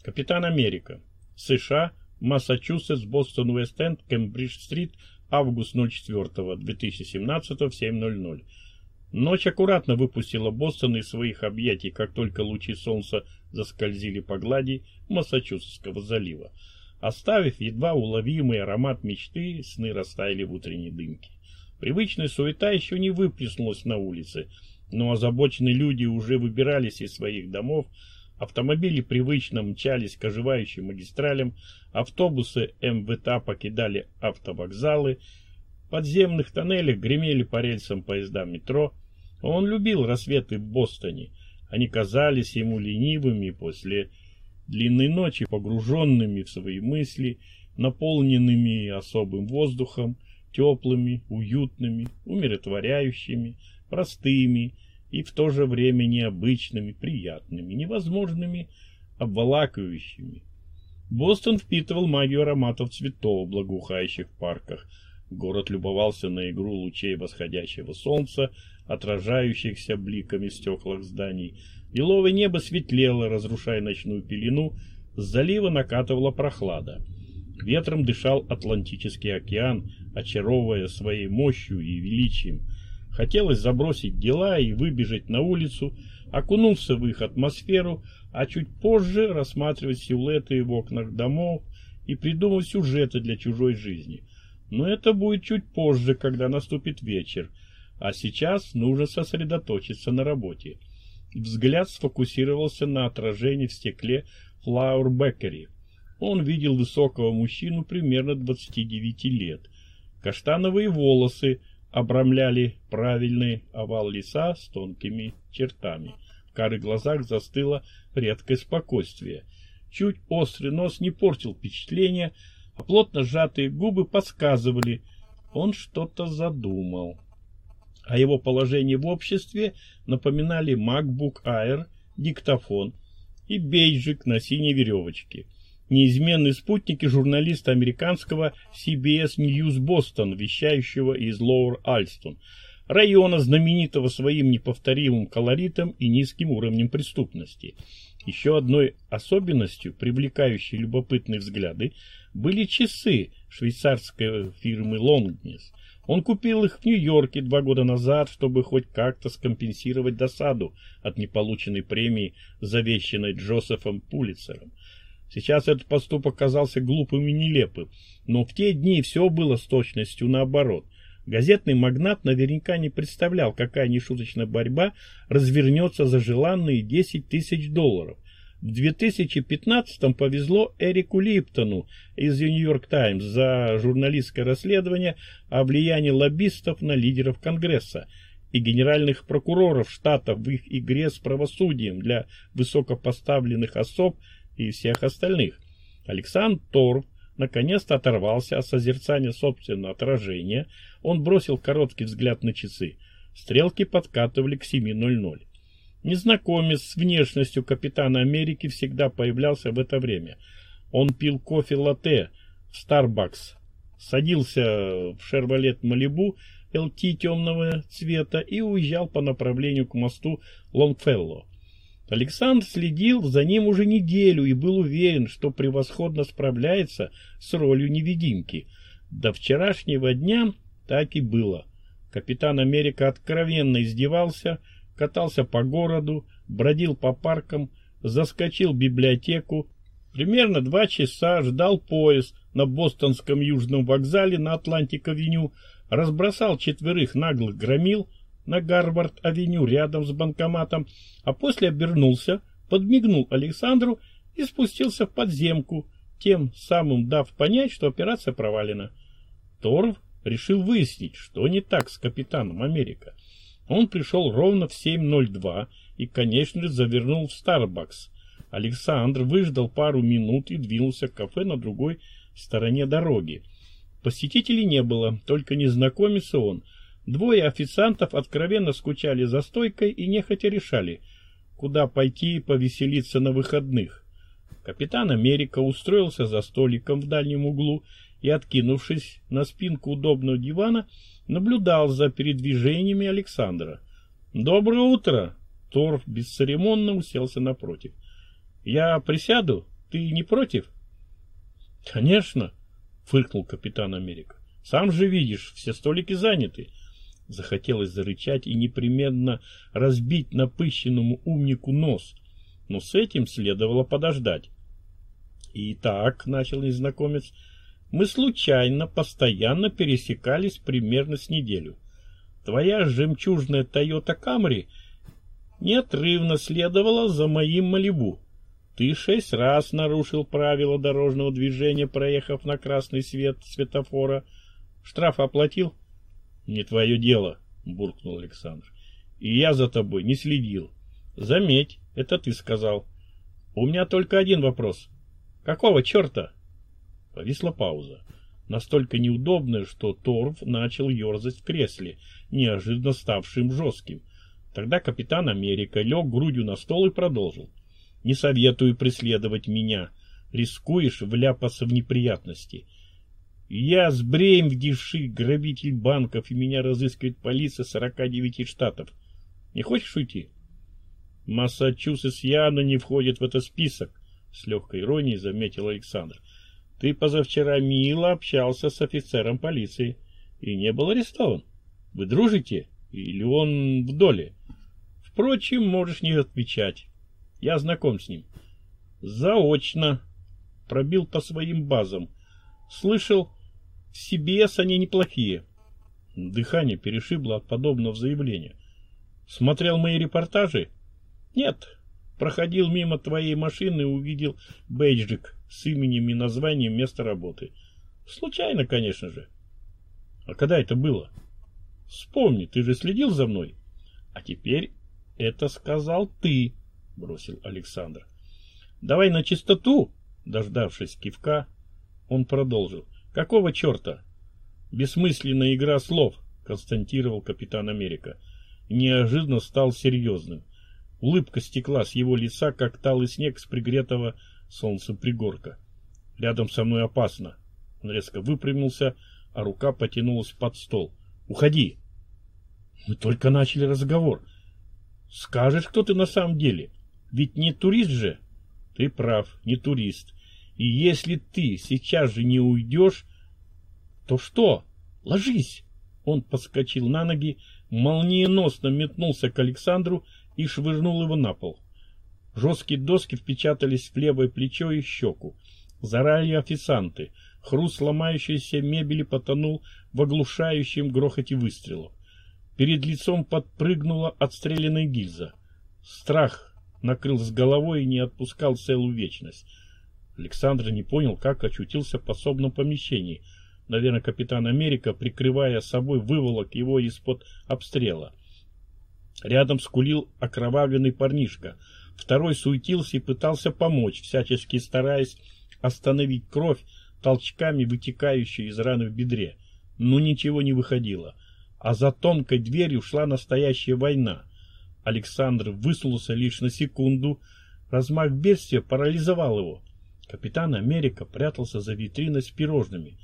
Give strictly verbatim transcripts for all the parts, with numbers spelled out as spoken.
Капитан Америка. США, Массачусетс, Бостон, Уэст-Энд, Кембридж-стрит, август четвёртого две тысячи семнадцатого в семь ноль ноль. Ночь аккуратно выпустила Бостон из своих объятий, как только лучи солнца заскользили по глади Массачусетского залива. Оставив едва уловимый аромат мечты, сны растаяли в утренней дымке. Привычная суета еще не выплеснулась на улице, но озабоченные люди уже выбирались из своих домов, автомобили привычно мчались к оживающим магистралям, автобусы эм вэ тэ покидали автовокзалы, в подземных тоннелях гремели по рельсам поезда метро. Он любил рассветы в Бостоне. Они казались ему ленивыми после длинной ночи, погруженными в свои мысли, наполненными особым воздухом, теплыми, уютными, умиротворяющими, простыми и в то же время необычными, приятными, невозможными, обволакивающими. Бостон впитывал магию ароматов цветов, благоухающих в парках. Город любовался на игру лучей восходящего солнца, отражающихся бликами в стеклах зданий. Лиловое небо светлело, разрушая ночную пелену, с залива накатывала прохлада. Ветром дышал Атлантический океан, очаровывая своей мощью и величием. Хотелось забросить дела и выбежать на улицу, окунуться в их атмосферу, а чуть позже рассматривать силуэты в окнах домов и придумывать сюжеты для чужой жизни. Но это будет чуть позже, когда наступит вечер, а сейчас нужно сосредоточиться на работе. Взгляд сфокусировался на отражении в стекле Flower Bakery. Он видел высокого мужчину примерно двадцати девяти лет. Каштановые волосы обрамляли правильный овал лица с тонкими чертами. В карих глазах застыло редкое спокойствие. Чуть острый нос не портил впечатление, а плотно сжатые губы подсказывали, он что-то задумал. А его положение в обществе напоминали MacBook Air, диктофон и бейджик на синей веревочке. Неизменные спутники журналиста американского си би эс News Boston, вещающего из Lower Alston, района, знаменитого своим неповторимым колоритом и низким уровнем преступности. Еще одной особенностью, привлекающей любопытные взгляды, были часы швейцарской фирмы Longines. Он купил их в Нью-Йорке два года назад, чтобы хоть как-то скомпенсировать досаду от неполученной премии, завещанной Джозефом Пулитцером. Сейчас этот поступок казался глупым и нелепым, но в те дни все было с точностью наоборот. Газетный магнат наверняка не представлял, какая нешуточная борьба развернется за желанные десять тысяч долларов. В две тысячи пятнадцатом повезло Эрику Липтону из Нью-Йорк Таймс за журналистское расследование о влиянии лоббистов на лидеров Конгресса и генеральных прокуроров штатов в их игре с правосудием для высокопоставленных особ и всех остальных. Александр Торф наконец-то оторвался от созерцания собственного отражения. Он бросил короткий взгляд на часы. Стрелки подкатывали к семи ноль ноль. Незнакомец с внешностью капитана Америки всегда появлялся в это время. Он пил кофе-латте в Starbucks, садился в Chevrolet Malibu эл ти темного цвета и уезжал по направлению к мосту Лонгфелло. Александр следил за ним уже неделю и был уверен, что превосходно справляется с ролью невидимки. До вчерашнего дня так и было. Капитан Америка откровенно издевался, катался по городу, бродил по паркам, заскочил в библиотеку. Примерно два часа ждал поезд на бостонском южном вокзале на Атлантик-авеню, разбросал четверых наглых громил на Гарвард-авеню рядом с банкоматом, а после обернулся, подмигнул Александру и спустился в подземку, тем самым дав понять, что операция провалена. Торф решил выяснить, что не так с капитаном Америка. Он пришел ровно в семь ноль два и, конечно же, завернул в Starbucks. Александр выждал пару минут и двинулся к кафе на другой стороне дороги. Посетителей не было, только незнакомец и он. Двое официантов откровенно скучали за стойкой и нехотя решали, куда пойти повеселиться на выходных. Капитан Америка устроился за столиком в дальнем углу и, откинувшись на спинку удобного дивана, наблюдал за передвижениями Александра. «Доброе утро!» Торф бесцеремонно уселся напротив. «Я присяду?» Ты не против? Конечно, фыркнул капитан Америка. Сам же видишь, все столики заняты. Захотелось зарычать и непременно разбить напыщенному умнику нос, но с этим следовало подождать. Итак, начал незнакомец, мы случайно постоянно пересекались примерно с неделю. Твоя жемчужная Toyota Camry неотрывно следовала за моим Малибу. Ты шесть раз нарушил правила дорожного движения, проехав на красный свет светофора. Штраф оплатил? Не твое дело, буркнул Александр. И я за тобой не следил. Заметь, это ты сказал. У меня только один вопрос. Какого черта? Повисла пауза, настолько неудобная, что Торф начал ерзать в кресле, неожиданно ставшим жестким. Тогда капитан Америка лег грудью на стол и продолжил. Не советую преследовать меня. Рискуешь вляпаться в неприятности. Я сбреймвдивший грабитель банков, и меня разыскивает полиция сорока девяти штатов. Не хочешь уйти? Массачусетс явно не входит в этот список, с легкой иронией заметил Александр. Ты позавчера мило общался с офицером полиции и не был арестован. Вы дружите? Или он в доле? Впрочем, можешь не отвечать. Я знаком с ним. Заочно. Пробил по своим базам. Слышал, в си би эс они неплохие. Дыхание перешибло от подобного заявления. Смотрел мои репортажи? Нет. Проходил мимо твоей машины и увидел бейджик с именем и названием места работы. Случайно, конечно же. А когда это было? Вспомни, ты же следил за мной. А теперь это сказал ты, бросил Александр. Давай на чистоту, дождавшись кивка, он продолжил. Какого черта? Бессмысленная игра слов, констатировал капитан Америка. Неожиданно стал серьезным. Улыбка стекла с его лица, как талый снег с пригретого солнцем пригорка. Рядом со мной опасно. Он резко выпрямился, а рука потянулась под стол. Уходи. Мы только начали разговор. Скажешь, кто ты на самом деле? Ведь не турист же. Ты прав, не турист. И если ты сейчас же не уйдешь, то что? Ложись. Он подскочил на ноги, молниеносно метнулся к Александру и швырнул его на пол. Жесткие доски впечатались в левое плечо и щеку. Зарали официанты. Хруст ломающейся мебели потонул в оглушающем грохоте выстрелов. Перед лицом подпрыгнула отстрелянная гильза. Страх накрыл с головой и не отпускал целую вечность. Александр не понял, как очутился в подсобном помещении. Наверное, капитан Америка, прикрывая собой, выволок его из-под обстрела. Рядом скулил окровавленный парнишка. Второй суетился и пытался помочь, всячески стараясь остановить кровь, толчками вытекающую из раны в бедре. Но ничего не выходило. А за тонкой дверью шла настоящая война. Александр высунулся лишь на секунду. Размах бедствия парализовал его. Капитан Америка прятался за витриной с пирожными.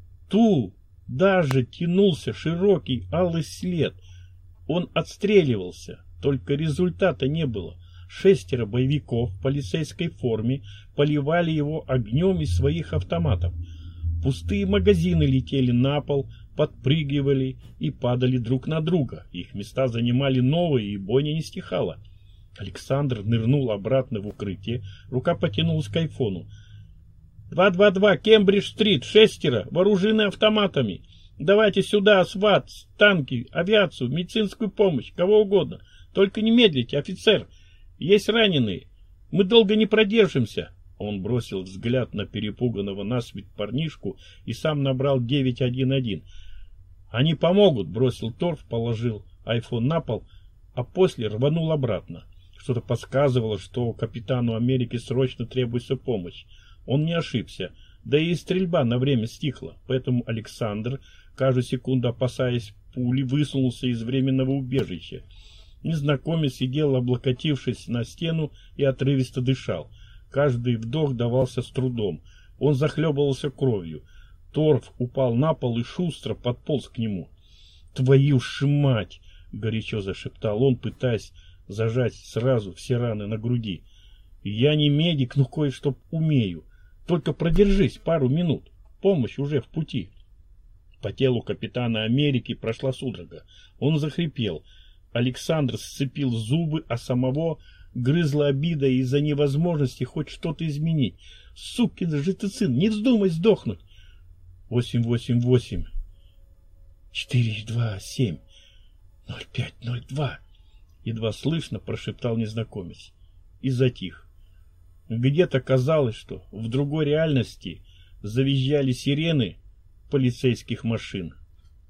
Ту даже тянулся широкий алый след. Он отстреливался, только результата не было. Шестеро боевиков в полицейской форме поливали его огнем из своих автоматов. Пустые магазины летели на пол, подпрыгивали и падали друг на друга. Их места занимали новые, и бойня не стихала. Александр нырнул обратно в укрытие, рука потянулась к айфону. два два два, Кембридж-стрит, шестеро, вооружены автоматами. Давайте сюда СВАТ, танки, авиацию, медицинскую помощь, кого угодно. Только не медлите, офицер. Есть раненые. Мы долго не продержимся. Он бросил взгляд на перепуганного насмерть парнишку и сам набрал девять один один. Они помогут, бросил Торф, положил айфон на пол, а после рванул обратно. Что-то подсказывало, что капитану Америки срочно требуется помощь. Он не ошибся, да и стрельба на время стихла, поэтому Александр, каждую секунду опасаясь пули, высунулся из временного убежища. Незнакомец сидел, облокотившись на стену, и отрывисто дышал. Каждый вдох давался с трудом. Он захлебывался кровью. Торф упал на пол и шустро подполз к нему. «Твою ж мать!» — горячо зашептал он, пытаясь зажать сразу все раны на груди. Я не медик, но кое-что умею. Только продержись пару минут. Помощь уже в пути. По телу капитана Америки прошла судорога. Он захрипел. Александр сцепил зубы, а самого грызла обида из-за невозможности хоть что-то изменить. Сукин же ты сын, не вздумай сдохнуть. Восемь, восемь, восемь. Четыре, два, семь. Ноль, пять, ноль, два. Едва слышно прошептал незнакомец. И затих. Где-то казалось, что в другой реальности завизжали сирены полицейских машин.